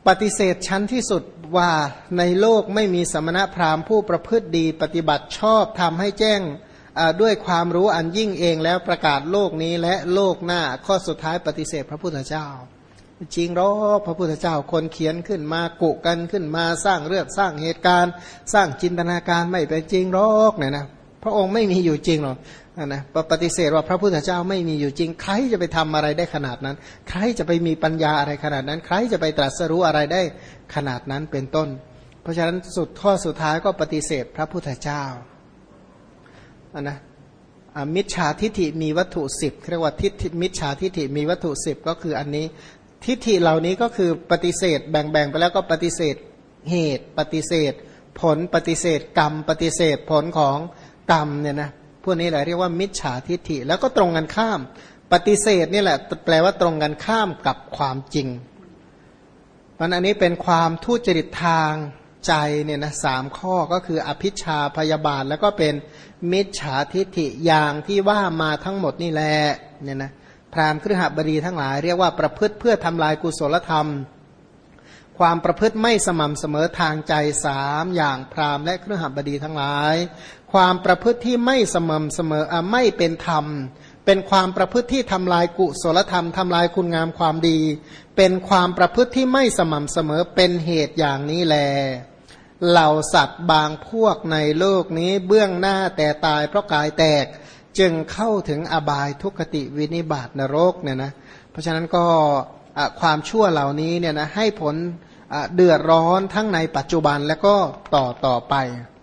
ปฏิเสธชั้นที่สุดว่าในโลกไม่มีสมณพราหมณ์ผู้ประพฤติดีปฏิบัติชอบทำให้แจ้งด้วยความรู้อันยิ่งเองแล้วประกาศโลกนี้และโลกหน้าข้อสุดท้ายปฏิเสธพระพุทธเจ้าจริงหรอพระพุทธเจ้าคนเขียนขึ้นมากุกันขึ้นมาสร้างเรื่องสร้างเหตุการณ์สร้างจินตนาการไม่เป็นจริงหรอกเนี่ยนะพระองค์ไม่มีอยู่จริงหรอกนะปฏิเสธว่าพระพุทธเจ้าไม่มีอยู่จริงใครจะไปทำอะไรได้ขนาดนั้นใครจะไปมีปัญญาอะไรขนาดนั้นใครจะไปตรัสรู้อะไรได้ขนาดนั้นเป็นต้นเพราะฉะนั้นข้อสุดท้ายก็ปฏิเสธพระพุทธเจ้านะมิจฉาทิฏฐิมีวัตถุ10เรียกว่าทิฏฐิมิจฉาทิฏฐิมีวัตถุ10ก็คืออันนี้ทิฏฐิเหล่านี้ก็คือปฏิเสธแบ่งไปแล้วก็ปฏิเสธเหตุปฏิเสธผลปฏิเสธกรรมปฏิเสธผลของกรรมเนี่ยนะพวกนี้แหละเรียกว่ามิจฉาทิฏฐิแล้วก็ตรงกันข้ามปฏิเสธนี่แหละแปลว่าตรงกันข้ามกับความจริงเพราะอันนี้เป็นความทุจริตทางใจเนี่ยนะ3ข้อก็คืออภิชฌาพยาบาทแล้วก็เป็นมิจฉาทิฏฐิอย่างที่ว่ามาทั้งหมดนี่แหละเนี่ยนะพราหมณ์คฤหบดีทั้งหลายเรียกว่าประพฤติเพื่อทำลายกุศลธรรมความประพฤติไม่สม่ำเสมอทางใจ3อย่างพราหมณ์และคฤหบดีทั้งหลายความประพฤติที่ไม่สม่ำเสมอไม่เป็นธรรมเป็นความประพฤติที่ทำลายกุศลธรรมทำลายคุณงามความดีเป็นความประพฤติที่ไม่สม่ำเสมอเป็นเหตุอย่างนี้แลเหล่าสัตว์บางพวกในโลกนี้เบื้องหน้าแต่ตายเพราะกายแตกจึงเข้าถึงอบายทุกขติวินิบาตนรกเนี่ยนะเพราะฉะนั้นก็ความชั่วเหล่านี้เนี่ยนะให้ผลเดือดร้อนทั้งในปัจจุบันและก็ต่อไป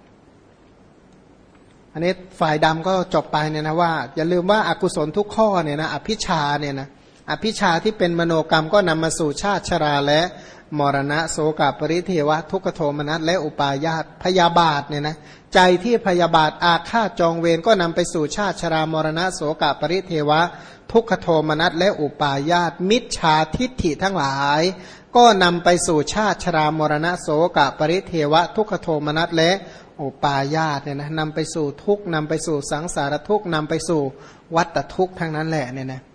อันนี้ฝ่ายดำก็จบไปเนี่ยนะว่าอย่าลืมว่าอกุศลทุกข้อเนี่ยนะอภิชาเนี่ยนะอภิชาที่เป็นมโนกรรมก็นำมาสู่ชาติชราและมรณะโสกปริเทวะทุกขโทมนัสและอุปาญาตพยาบาทเนี่ยนะใจที่พยาบาทอาฆาตจองเวรก็นำไปสู่ชาติชรามรณะโสกปริเทวะทุกขโทมนัสและอุปาญาตมิจฉาทิฏฐิทั้งหลายก็นำไปสู่ชาติชรามรณะโสกปริเทวะทุกขโทมนัสและอุปาญาตเนี่ยนะนำไปสู่ทุกข์นำไปสู่สังสารทุกข์นำไปสู่วัฏทุกข์ทั้งนั้นแหละเนี่ยนะ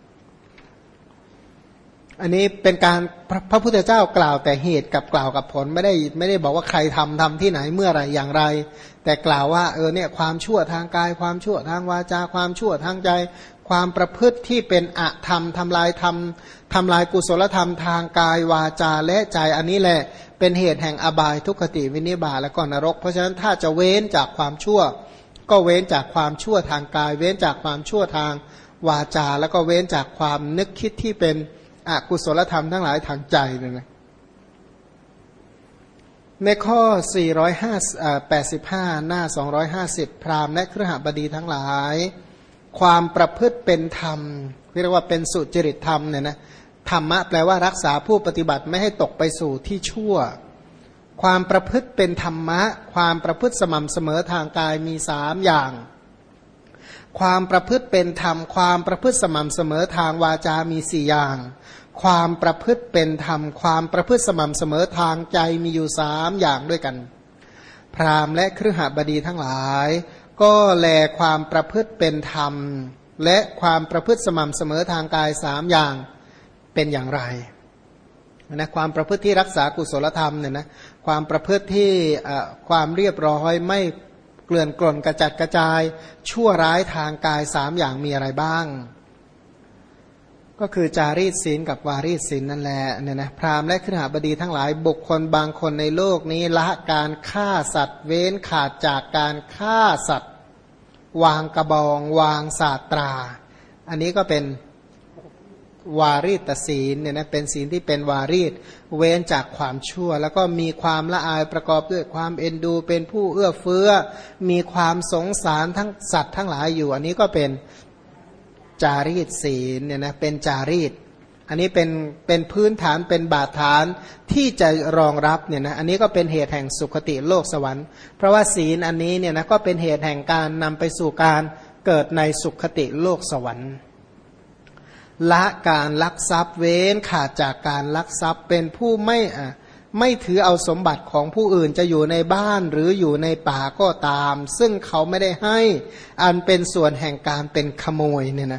อันนี้เป็นการพระพุทธเจ้ากล่าวแต่เหตุกับกล่าวกับผลไม่ได้บอกว่าใครทำที่ไหนเมื่อไรอย่างไรแต่กล่าวว่าเนี่ยความชั่วทางกายความชั่วทางวาจาความชั่วทางใจความประพฤติที่เป็นอธรรมทำลายกุศลธรรมทางกายวาจาและใจอันนี้แหละเป็นเหตุแห่งอบายทุกขติวินิบาตและก็นรกเพราะฉะนั้นถ้าจะเว้นจากความชั่วก็เว้นจากความชั่วทางกายเว้นจากความชั่วทางวาจาแล้วก็เว้นจากความนึกคิดที่เป็นอกุศลธรรมทั้งหลายทางใจเนี่ยนะในข้อ485หน้า250พราหมณ์และคฤหบดีทั้งหลายความประพฤติเป็นธรรมเรียกว่าเป็นสุจริตธรรมเนี่ยนะธรรมะแปลว่ารักษาผู้ปฏิบัติไม่ให้ตกไปสู่ที่ชั่วความประพฤติเป็นธรรมะความประพฤติสม่ำเสมอทางกายมี3อย่างความประพฤติเป็นธรรมความประพฤติสม่ำเสมอทางวาจามี4อย่างความประพฤติเป็นธรรมความประพฤติสม่ำเสมอทางใจมีอยู่3อย่างด้วยกันพราหมณ์และคฤหบดีทั้งหลายก็แลความประพฤติเป็นธรรมและความประพฤติสม่ำเสมอทางกาย3อย่างเป็นอย่างไรนะความประพฤติที่รักษากุศลธรรมเนี่ยนะความประพฤติที่ความเรียบร้อยไม่เกลื่อนกล่นกระจัดกระจายชั่วร้ายทางกาย3อย่างมีอะไรบ้างก็คือจารีตศีลกับวารีตศีลนั่นแหละเนี่ยนะพราหมณ์และคฤหบดีทั้งหลายบุคคลบางคนในโลกนี้ละการฆ่าสัตว์เว้นขาดจากการฆ่าสัตว์วางกระบองวางศาสตราอันนี้ก็เป็นวารีตศีลเนี่ยนะเป็นศีลที่เป็นวารีตเว้นจากความชั่วแล้วก็มีความละอายประกอบด้วยความเอ็นดูเป็นผู้เอื้อเฟื้อมีความสงสารทั้งสัตว์ทั้งหลายอยู่อันนี้ก็เป็นจารีตศีลเนี่ยนะเป็นจารีตอันนี้เป็นพื้นฐานเป็นบาดฐานที่จะรองรับเนี่ยนะอันนี้ก็เป็นเหตุแห่งสุคติโลกสวรรค์เพราะว่าศีลอันนี้เนี่ยนะก็เป็นเหตุแห่งการนำไปสู่การเกิดในสุคติโลกสวรรค์ละการลักทรัพย์เว้นขาดจากการลักทรัพย์เป็นผู้ไม่ถือเอาสมบัติของผู้อื่นจะอยู่ในบ้านหรืออยู่ในป่าก็ตามซึ่งเขาไม่ได้ให้อันเป็นส่วนแห่งการเป็นขโมยเนี่ยนะ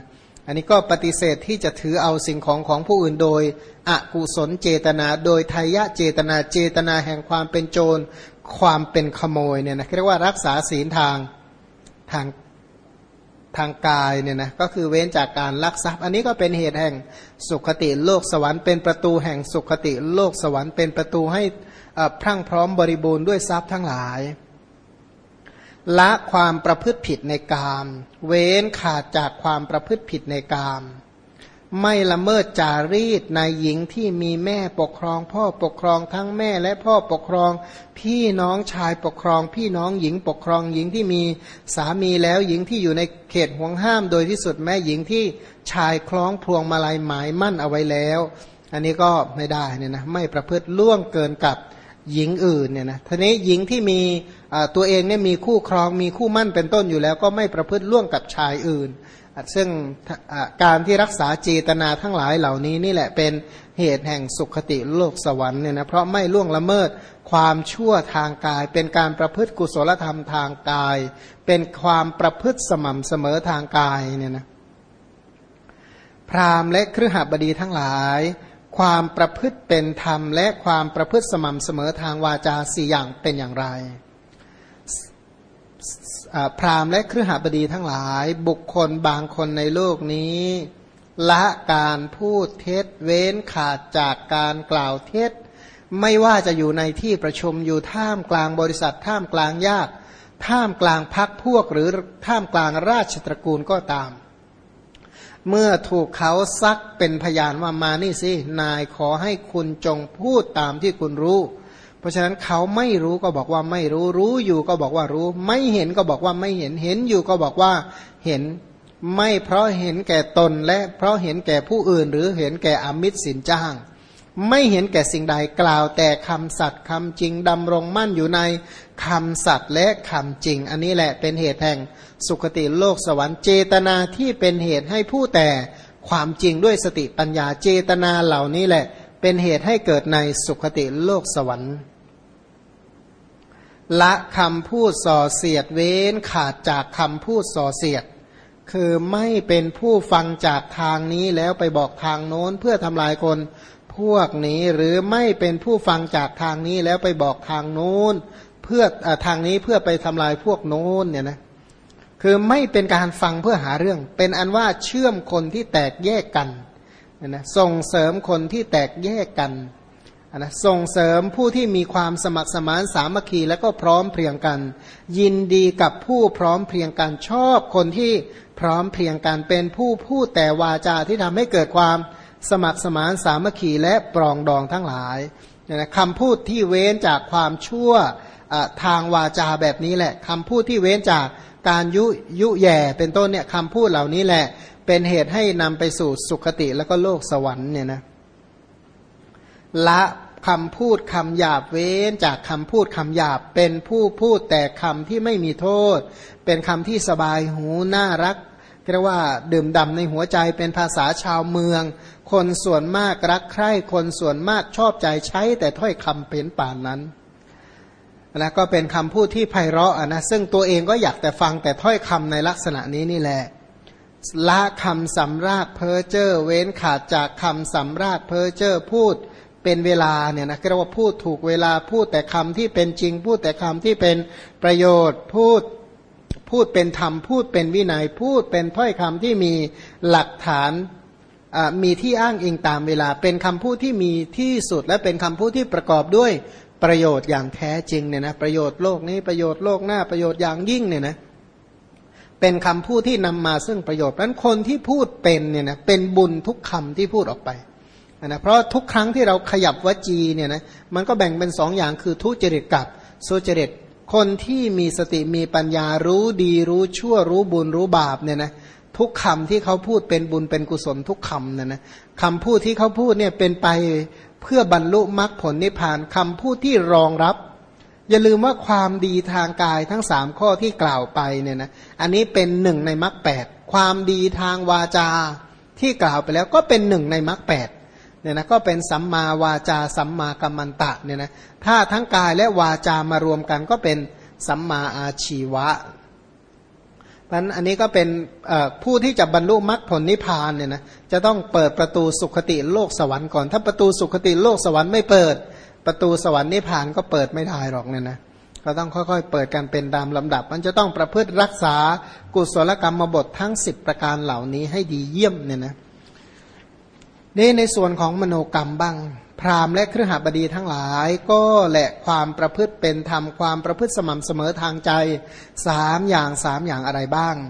อันนี้ก็ปฏิเสธที่จะถือเอาสิ่งของผู้อื่นโดยอกุศลเจตนาโดยไทยะเจตนาเจตนาแห่งความเป็นโจรความเป็นขโมยเนี่ยนะเรียกว่ารักษาศีลทางกายเนี่ยนะก็คือเว้นจากการลักทรัพย์อันนี้ก็เป็นเหตุแห่งสุขติโลกสวรรค์เป็นประตูแห่งสุขติโลกสวรรค์เป็นประตูให้พรั่งพร้อมบริบูรณ์ด้วยทรัพย์ทั้งหลายละความประพฤติผิดในกามเว้นขาดจากความประพฤติผิดในกามไม่ละเมิดจารีตในหญิงที่มีแม่ปกครองพ่อปกครองทั้งแม่และพ่อปกครองพี่น้องชายปกครองพี่น้องหญิงปกครองหญิงที่มีสามีแล้วหญิงที่อยู่ในเขตห่วงห้ามโดยที่สุดแม่หญิงที่ชายคล้องพวงมาลัยหมายมั่นเอาไว้แล้วอันนี้ก็ไม่ได้เนี่ยนะไม่ประพฤติล่วงเกินกับหญิงอื่นเนี่ยนะทีนี้หญิงที่มีตัวเองเนี่ยมีคู่ครองมีคู่มั่นเป็นต้นอยู่แล้วก็ไม่ประพฤติล่วงกับชายอื่นซึ่งการที่รักษาเจตนาทั้งหลายเหล่านี้นี่แหละเป็นเหตุแห่งสุขติโลกสวรรค์เนี่ยนะเพราะไม่ล่วงละเมิดความชั่วทางกายเป็นการประพฤติกุศลธรรมทางกายเป็นความประพฤติสม่ำเสมอทางกายเนี่ยนะพราหมณ์และคฤหบดีทั้งหลายความประพฤติเป็นธรรมและความประพฤติสม่ำเสมอทางวาจาสี่อย่างเป็นอย่างไรพราหมณ์และคฤหบดีทั้งหลายบุคคลบางคนในโลกนี้ละการพูดเท็จเว้นขาดจากการกล่าวเท็จไม่ว่าจะอยู่ในที่ประชุมอยู่ท่ามกลางบริษัทท่ามกลางญาติท่ามกลางพรรคพวกหรือท่ามกลางราชตระกูลก็ตามเมื่อถูกเขาซักเป็นพยานว่ามานี่สินายขอให้คุณจงพูดตามที่คุณรู้เพราะฉะนั้นเขาไม่รู้ก็บอกว่าไม่รู้รู้อยู่ก็บอกว่ารู้ไม่เห็นก็บอกว่าไม่เห็นเห็นอยู่ก็บอกว่าเห็นไม่เพราะเห็นแก่ตนและเพราะเห็นแก่ผู้อื่นหรือเห็นแก่อมิตรสินจ้างไม่เห็นแก่สิ่งใดกล่าวแต่คำสัตย์คำจริงดำรงมั่นอยู่ในคำสัตย์และคำจริงอันนี้แหละเป็นเหตุแห่งสุคติโลกสวรรค์เจตนาที่เป็นเหตุให้ผู้แต่ความจริงด้วยสติปัญญาเจตนาเหล่านี้แหละเป็นเหตุให้เกิดในสุคติโลกสวรรค์ละคำพูดส่อเสียดเว้นขาดจากคำพูดส่อเสียดคือไม่เป็นผู้ฟังจากทางนี้แล้วไปบอกทางโน้นเพื่อทำลายคนพวกนี้หรือไม่เป็นผู้ฟังจากทางนี้แล้วไปบอกทางโน้นเพื่อทางนี้เพื่อไปทำลายพวกโน้นเนี่ยนะคือไม่เป็นการฟังเพื่อหาเรื่องเป็นอันว่าเชื่อมคนที่แตกแยกกันนะส่งเสริมคนที่แตกแยกกันนะส่งเสริมผู้ที่มีความสมัครสมานสามัคคีและก็พร้อมเพรียงกันยินดีกับผู้พร้อมเพรียงกันชอบคนที่พร้อมเพรียงกันเป็นผู้พูดแต่วาจาที่ทำให้เกิดความสมัครสมานสามัคคีและปรองดองทั้งหลายนะคำพูดที่เว้นจากความชั่วทางวาจาแบบนี้แหละคำพูดที่เว้นจากการยุแย่เป็นต้นเนี่ยคำพูดเหล่านี้แหละเป็นเหตุให้นำไปสู่สุคติแล้วก็โลกสวรรค์เนี่ยนะละคำพูดคำหยาบเว้นจากคำพูดคำหยาบเป็นผู้พูดแต่คำที่ไม่มีโทษเป็นคำที่สบายหูน่ารักเรียกว่าดื่มด่ำในหัวใจเป็นภาษาชาวเมืองคนส่วนมากรักใคร่คนส่วนมากชอบใจใช้แต่ถ้อยคำเพ้นป่านนั้นแล้วก็เป็นคำพูดที่ไพเราะนะซึ่งตัวเองก็อยากแต่ฟังแต่ถ้อยคำในลักษณะนี้นี่แหละละคำสำราญเพ้อเจ้อเว้นขาดจากคำสำราญเพ้อเจ้อพูดเป็นเวลาเนี่ยนะเรียกว่าพูดถูกเวลาพูดแต่คำที่เป็นจริงพูดแต่คำที่เป็นประโยชน์พูดเป็นธรรมพูดเป็นวินัยพูดเป็นถ้อยคำที่มีหลักฐานมีที่อ้างอิงตามเวลาเป็นคำพูดที่มีที่สุดและเป็นคำพูดที่ประกอบด้วยประโยชน์อย่างแท้จริงเนี่ยนะประโยชน์โลกนี้ประโยชน์โลกหน้าประโยชน์อย่างยิ่งเนี่ยนะเป็นคำพูดที่นำมาซึ่งประโยชน์เพราะฉะนั้นคนที่พูดเป็นเนี่ยนะเป็นบุญทุกคำที่พูดออกไปนะเพราะทุกครั้งที่เราขยับวจีเนี่ยนะมันก็แบ่งเป็นสองอย่างคือทุจริตกับสุจริตคนที่มีสติมีปัญญารู้ดีรู้ชั่วรู้บุญรู้บาปเนี่ยนะทุกคำที่เขาพูดเป็นบุญเป็นกุศลทุกคำเนี่ยนะคำพูดที่เขาพูดเนี่ยเป็นไปเพื่อบรรลุมรรคผลนิพพานคำพูดที่รองรับอย่าลืมว่าความดีทางกายทั้ง3ข้อที่กล่าวไปเนี่ยนะอันนี้เป็นหนึ่งในมรรค8ความดีทางวาจาที่กล่าวไปแล้วก็เป็นหนึ่งในมรรค8เนี่ยนะก็เป็นสัมมาวาจาสัมมากัมมันตะเนี่ยนะถ้าทั้งกายและวาจามารวมกันก็เป็นสัมมาอาชีวะเพราะฉะนั้นอันนี้ก็เป็นผู้ที่จะบรรลุมรรคผลนิพพานเนี่ยนะจะต้องเปิดประตูสุคติโลกสวรรค์ก่อนถ้าประตูสุคติโลกสวรรค์ไม่เปิดประตูสวรรค์นิพพานก็เปิดไม่ได้หรอกเนี่ยนะก็ต้องค่อยๆเปิดกันเป็นตามลำดับมันจะต้องประพฤติรักษากุศลกรรมบททั้ง10ประการเหล่านี้ให้ดีเยี่ยมเนี่ยนะนี่ในส่วนของมโนกรรมบ้างพราหมณ์และคฤหบดีทั้งหลายก็แหละความประพฤติเป็นธรรมความประพฤติสม่ำเสมอทางใจ3อย่างอะไรบ้าง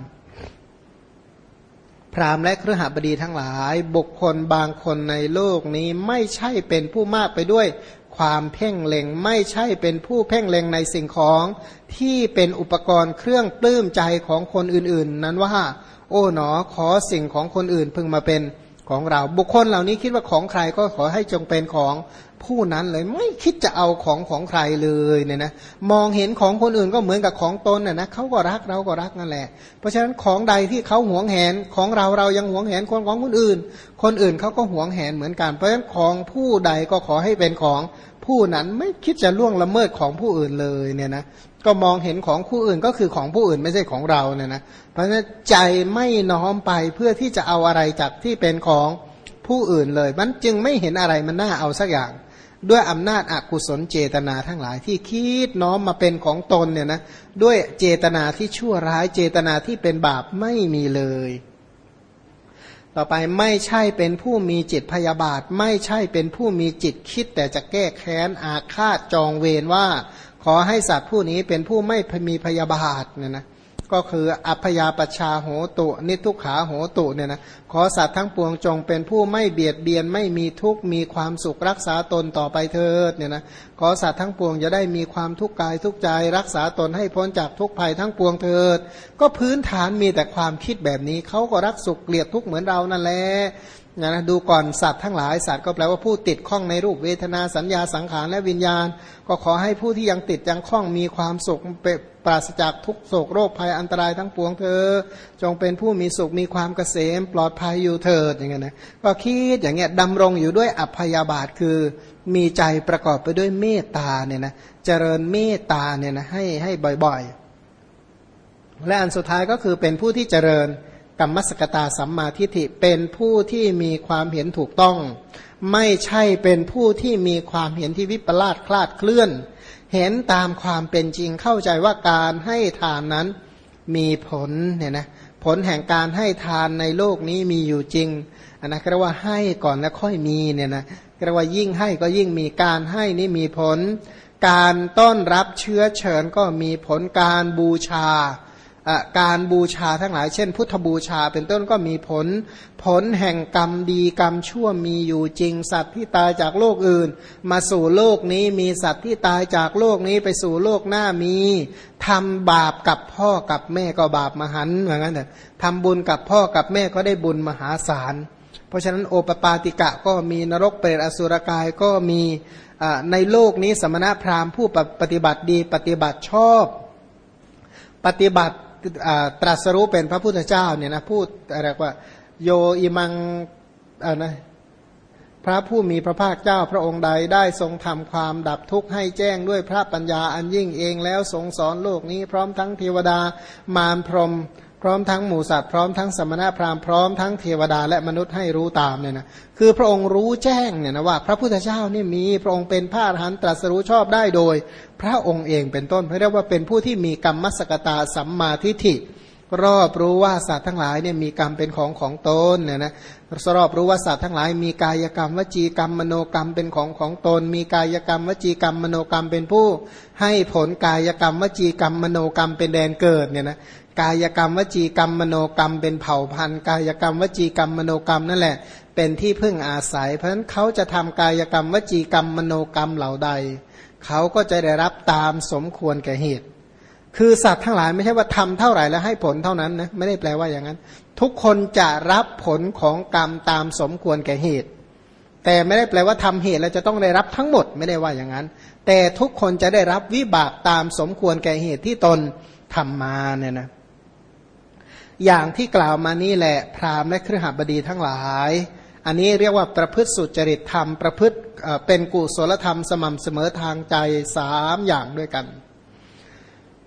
พราหมณ์และคฤหบดีทั้งหลายบุคคลบางคนในโลกนี้ไม่ใช่เป็นผู้มากไปด้วยความเพ่งเล็งไม่ใช่เป็นผู้เพ่งเล็งในสิ่งของที่เป็นอุปกรณ์เครื่องปลื้มใจของคนอื่นๆนั้นว่าโอ้หนอขอสิ่งของคนอื่นพึงมาเป็นของเราบุคคลเหล่านี้คิดว่าของใครก็ขอให้จงเป็นของผู้นั้นเลยไม่คิดจะเอาของใครเลยเนี่ยนะมองเห็นของคนอื่นก็เหมือนกับของตนน่ะนะเขาก็รักเราก็รักนั่นแหละเพราะฉะนั้นของใดที่เขาหวงแหนของเรายังหวงแหนของคนอื่นเขาก็หวงแหนเหมือนกันเพราะฉะนั้นของผู้ใดก็ขอให้เป็นของผู้นั้นไม่คิดจะล่วงละเมิดของผู้อื่นเลยเนี่ยนะก็มองเห็นของผู้อื่นก็คือของผู้อื่นไม่ใช่ของเราเนี่ยนะเพราะฉะนั้นใจไม่น้อมไปเพื่อที่จะเอาอะไรจากที่เป็นของผู้อื่นเลยมันจึงไม่เห็นอะไรมันน่าเอาสักอย่างด้วยอำนาจอกุศลเจตนาทั้งหลายที่คิดน้อมมาเป็นของตนเนี่ยนะด้วยเจตนาที่ชั่วร้ายเจตนาที่เป็นบาปไม่มีเลยต่อไปไม่ใช่เป็นผู้มีจิตพยาบาทไม่ใช่เป็นผู้มีจิตคิดแต่จะแก้แค้นอาฆาตจองเวรว่าขอให้สัตว์ผู้นี้เป็นผู้ไม่มีพยาบาทเนี่ยนะก็คืออัพยาปชาโหตุนิทุกขาโหตุเนี่ยนะขอสัตว์ทั้งปวงจงเป็นผู้ไม่เบียดเบียนไม่มีทุกข์มีความสุขรักษาตนต่อไปเถิดเนี่ยนะขอสัตว์ทั้งปวงจะได้มีความทุกข์กายทุกข์ใจรักษาตนให้พ้นจากทุกข์ภัยทั้งปวงเถิดก็พื้นฐานมีแต่ความคิดแบบนี้เขาก็รักสุขเกลียดทุกข์เหมือนเรานั่นแหละนะดูก่อนสัตว์ทั้งหลายสัตว์ก็แปลว่าผู้ติดข้องในรูปเวทนาสัญญาสังขารและวิญญาณก็ขอให้ผู้ที่ยังติดยังข้องมีความสุขปราศจากทุกโศกโรคภัยอันตรายทั้งปวงเธอจงเป็นผู้มีสุขมีความเกษมปลอดภัยอยู่เถิดอย่างเงี้ยนะก็คิดอย่างเงี้ยดำรงอยู่ด้วยอัพยาบาทคือมีใจประกอบไปด้วยเมตตาเนี่ยนะเจริญเมตตาเนี่ยนะให้บ่อยๆและอันสุดท้ายก็คือเป็นผู้ที่เจริญกัมมัสกตาสัมมาทิฏฐิเป็นผู้ที่มีความเห็นถูกต้องไม่ใช่เป็นผู้ที่มีความเห็นที่วิปลาสคลาดเคลื่อนเห็นตามความเป็นจริงเข้าใจว่าการให้ทานนั้นมีผลเนี่ยนะผลแห่งการให้ทานในโลกนี้มีอยู่จริงอันนั้นเรียกว่าให้ก่อนแล้วค่อยมีเนี่ยนะเรียกว่ายิ่งให้ก็ยิ่งมีการให้นี่มีผลการต้อนรับเชื้อเชิญก็มีผลการบูชาการบูชาทั้งหลายเช่นพุทธบูชาเป็นต้นก็มีผลแห่งกรรมดีกรรมชั่วมีอยู่จริงสัตว์ที่ตายจากโลกอื่นมาสู่โลกนี้มีสัตว์ที่ตายจากโลกนี้ไปสู่โลกหน้ามีทำบาปกับพ่อกับแม่ก็บาปมหันต์เหมือนกันแต่ทำบุญกับพ่อกับแม่ก็ได้บุญมหาศาลเพราะฉะนั้นโอปปาติกะก็มีนรกเปรตอสุรกายก็มีในโลกนี้สมณพราหมณ์ผู้ปฏิบัติดีปฏิบัติชอบปฏิบัติตรัสรู้เป็นพระพุทธเจ้าเนี่ยนะพูดอะไรว่าโยอิมังนะพระผู้มีพระภาคเจ้าพระองค์ใดได้ทรงทำความดับทุกข์ให้แจ้งด้วยพระปัญญาอันยิ่งเองแล้วทรงสอนโลกนี้พร้อมทั้งเทวดามารพรหมพร้อมทั้งหมู่สัตว์พร้อมทั้งสมณพราหมณ์พร้อมทั้งเทวดาและมนุษย์ให้รู้ตามเนี่ยนะคือพระองค์รู้แจ้งเนี่ยนะว่าพระพุทธเจ้านี่มีพระองค์เป็นพระอรหันต์ตรัสรู้ชอบได้โดยพระองค์เองเป็นต้นเรียกว่าเป็นผู้ที่มีกัมมัสกตาสัมมาทิฏฐิรอบรู้ว่าสัตว์ทั้งหลายเนี่ยมีกรรมเป็นของตนเนี่ยนะรอบรู้ว่าสัตว์ทั้งหลายมีกายกรรมวจีกรรมมโนกรรมเป็นของตนมีกายกรรมวจีกรรมมโนกรรมเป็นผู้ให้ผลกายกรรมวจีกรรมมโนกรรมเป็นแดนเกิดเนี่ยนะกายกรรมวจีกรรมมโนกรรมเป็นเผ่าพันธุ์กายกรรมวจีกรรมมโนกรรมนั่นแหละเป็นที่พึ่งอาศัยเพราะฉะนั้นเขาจะทำกายกรรมวจีกรรมมโนกรรมเหล่าใดเขาก็จะได้รับตามสมควรแก่เหตุคือสัตว์ทั้งหลายไม่ใช่ว่าทำเท่าไหร่แล้วให้ผลเท่านั้นนะไม่ได้แปลว่าอย่างนั้นทุกคนจะรับผลของกรรมตามสมควรแก่เหตุแต่ไม่ได้แปลว่าทำเหตุแล้วจะต้องได้รับทั้งหมดไม่ได้ว่าอย่างนั้นแต่ทุกคนจะได้รับวิบากตามสมควรแก่เหตุที่ตนทำมาเนี่ยนะอย่างที่กล่าวมานี้แหละพราหมณ์และคฤหบดีทั้งหลายอันนี้เรียกว่าประพฤติสุจริตธรรมประพฤติเป็นกุศลธรรมสม่ำเสมอทางใจ3อย่างด้วยกันพ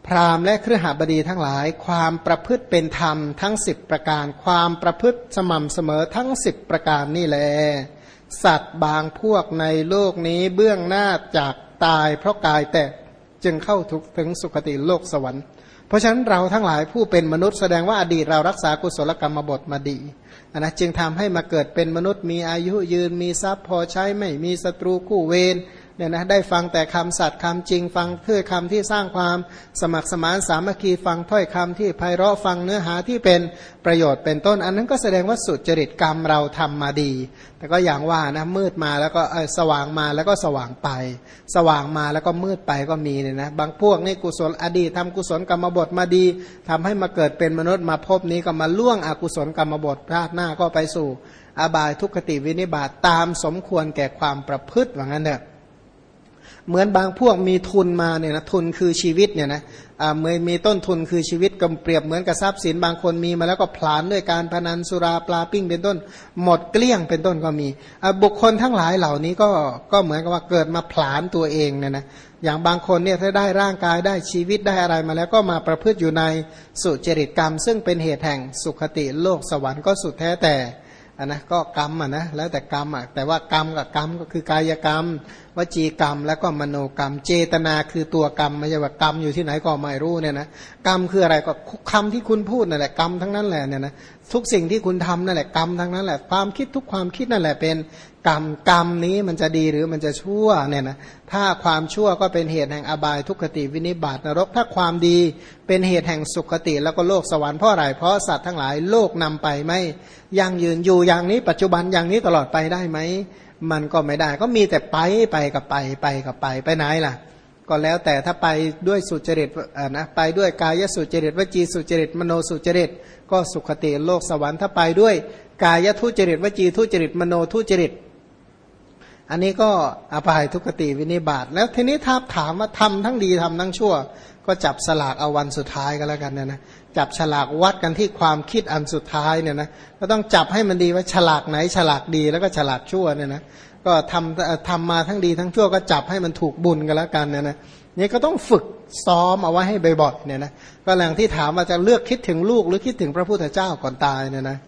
พราหมณ์และเครือหบดีทั้งหลายความประพฤติเป็นธรรมทั้ง10ประการความประพฤติสม่ำเสมอทั้ง10ประการนี่แลสัตว์บางพวกในโลกนี้เบื้องหน้าจากตายเพราะกายแต่จึงเข้าถึงสุคติโลกสวรรค์เพราะฉะนั้นเราทั้งหลายผู้เป็นมนุษย์แสดงว่าอดีตเรารักษากุศลกรรมบทมาดีนะจึงทำให้มาเกิดเป็นมนุษย์มีอายุยืนมีทรัพย์พอใช้ไม่มีศัตรูคู่เวรเนี่ยนะได้ฟังแต่คำสัตย์คำจริงฟังเพื่อคำที่สร้างความสมัครสมานสามัคคีฟังถ้อยคำที่ไพเราะฟังเนื้อหาที่เป็นประโยชน์เป็นต้นอันนั้นก็แสดงว่าสุจริตกรรมเราทำมาดีแต่ก็อย่างว่านะมืดมาแล้วก็สว่างมาแล้วก็สว่างไปสว่างมาแล้วก็มืดไปก็มีเนี่ยนะบางพวกนี่กุศลอดีตทำกุศลกรรมบทมาดีทำให้มาเกิดเป็นมนุษย์มาพบนี้ก็มาล่วงอกุศลกรรมบทชาติหน้าก็ไปสู่อบายทุกขติวินิบาตตามสมควรแก่ความประพฤติว่างั้นเถอะเหมือนบางพวกมีทุนมาเนี่ยนะทุนคือชีวิตเนี่ยนะเมื่อมีต้นทุนคือชีวิตก็เปรียบเหมือนกับทรัพย์สินบางคนมีมาแล้วก็พลานด้วยการพนันสุราปลาปิ้งเป็นต้นหมดเกลี้ยงเป็นต้นก็มีบุคคลทั้งหลายเหล่านี้ก็เหมือนกับว่าเกิดมาพลานตัวเองเนี่ยนะอย่างบางคนเนี่ยถ้าได้ร่างกายได้ชีวิตได้อะไรมาแล้วก็มาประพฤติอยู่ในสุจริตกรรมซึ่งเป็นเหตุแห่งสุขติโลกสวรรค์ก็สุดแท้แต่นะก็กรรมนะแล้วแต่กรรมแต่ว่ากรรมกับกรรมก็คือกายกรรมวจีกรรมแล้วก็มโนกรรมเจตนาคือตัวกรรมไม่ใช่ว่ากรรมอยู่ที่ไหนก็ไม่รู้เนี่ยนะกรรมคืออะไรก็คำที่คุณพูดนั่นแหละกรรมทั้งนั้นแหละเนี่ยนะทุกสิ่งที่คุณทำนั่นแหละกรรมทั้งนั้นแหละความคิดทุกความคิดนั่นแหละเป็นกรรมกรรมนี้มันจะดีหรือมันจะชั่วเนี่ยนะถ้าความชั่วก็เป็นเหตุแห่งอบายทุกขติวินิบาตนรกถ้าความดีเป็นเหตุแห่งสุขติแล้วก็โลกสวรรค์เพราะอะไรเพราะสัตว์ทั้งหลายโลกนำไปไม่ยั่งยืนอยู่อย่างนี้ปัจจุบันอย่างนี้ตลอดไปได้ไหมมันก็ไม่ได้ก็มีแต่ไปกับไปไหนล่ะก็แล้วแต่ถ้าไปด้วยสุจริตนะไปด้วยกายสุจริตวจีสุจริตมโนสุจริตก็สุขติโลกสวรรค์ถ้าไปด้วยกายทุจริตวจีทุจริตมโนทุจริตอันนี้ก็อบายทุกขติวินิบาตแล้วทีนี้ถ้าถามว่าทำทั้งดีทำทั้งชั่วก็จับสลากเอาวันสุดท้ายก็แล้วกันนะจับฉลากวัดกันที่ความคิดอันสุดท้ายเนี่ยนะก็ต้องจับให้มันดีว่าฉลากไหนฉลากดีแล้วก็ฉลากชั่วเนี่ยนะก็ทำมาทั้งดีทั้งชั่วก็จับให้มันถูกบุญกันแล้วกันเนี่ยนะนี่ก็ต้องฝึกซ้อมเอาไว้ให้บ่อยๆเนี่ยนะก็อย่างที่ถามว่าจะเลือกคิดถึงลูกหรือคิดถึงพระพุทธเจ้าก่อนตายเนี่ยนะ